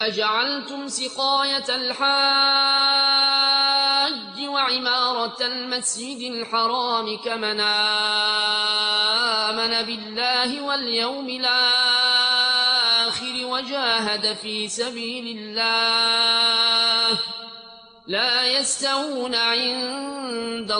أجعلتم سقاية الحاج وعمارة المسجد الحرام كمن آمن بالله واليوم الآخر وجاهد في سبيل الله لا يستوون عند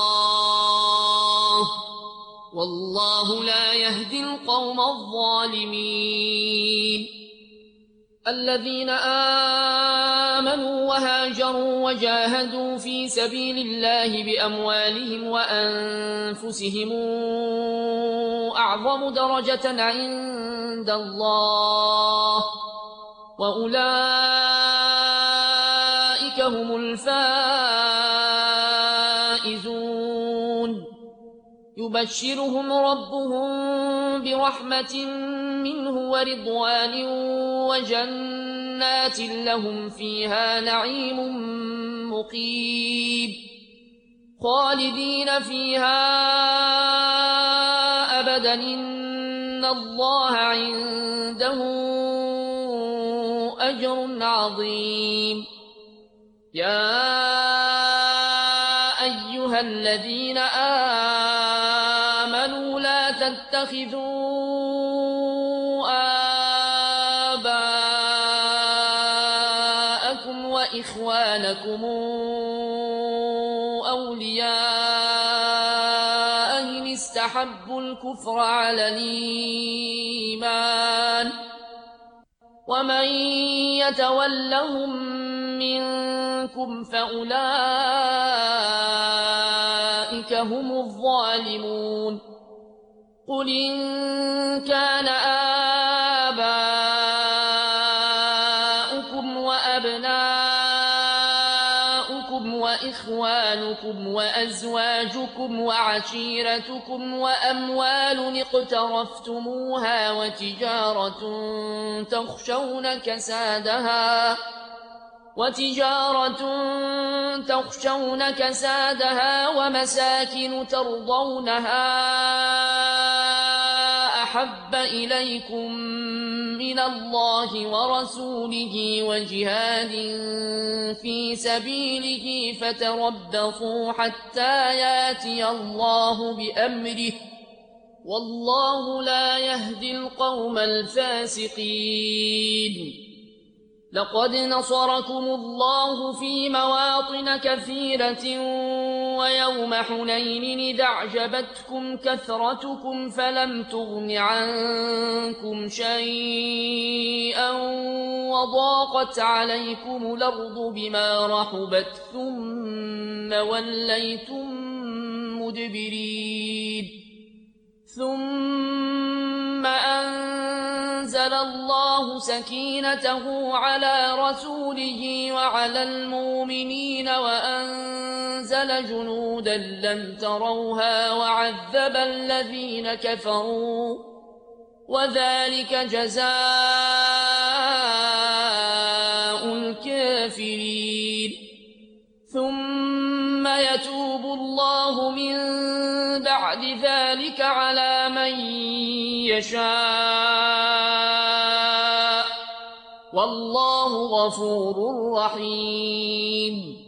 الله والله لا يهدي القوم الظالمين الذين آمنوا وهاجروا وجاهدوا في سبيل الله بأموالهم وأنفسهم أعظم درجة عند الله وأولئك هم الفائزون يبشرهم ربهم برحمة منه ورضوان وجنات لهم فيها نعيم مقيم خالدين فيها أبدا إن الله عنده أجر عظيم يا أيها الذين آمنوا لا تتخذوا آباءكم وإخوانكم أولياء إن استحبوا الكفر على الإيمان ومن يتولهم منكم فأولئك هم الظالمون قل إن كان آباؤكم وأبناؤكم وإخوانكم وأزواجكم وعشيرتكم وأموال اقترفتموها وتجارة تخشون كسادها ومساكن ترضونها أحب إليكم من الله ورسوله وجهاد في سبيله فتربصوا حتى ياتي الله بأمره والله لا يهدي القوم الفاسقين لقد نصركم الله في مواطن كثيرة ويوم حنين إذ أعجبتكم كثرتكم فلم تغن عنكم شيئا وضاقت عليكم الأرض بما رحبت ثم وليتم مدبرين ثم أنزل الله سكينته على رسوله وعلى المؤمنين وأنزل جنودا لم تروها وعذب الذين كفروا وذلك جزاء الكافرين ثم يتوب الله من بعد ذلك على من يشاء والله غفور رحيم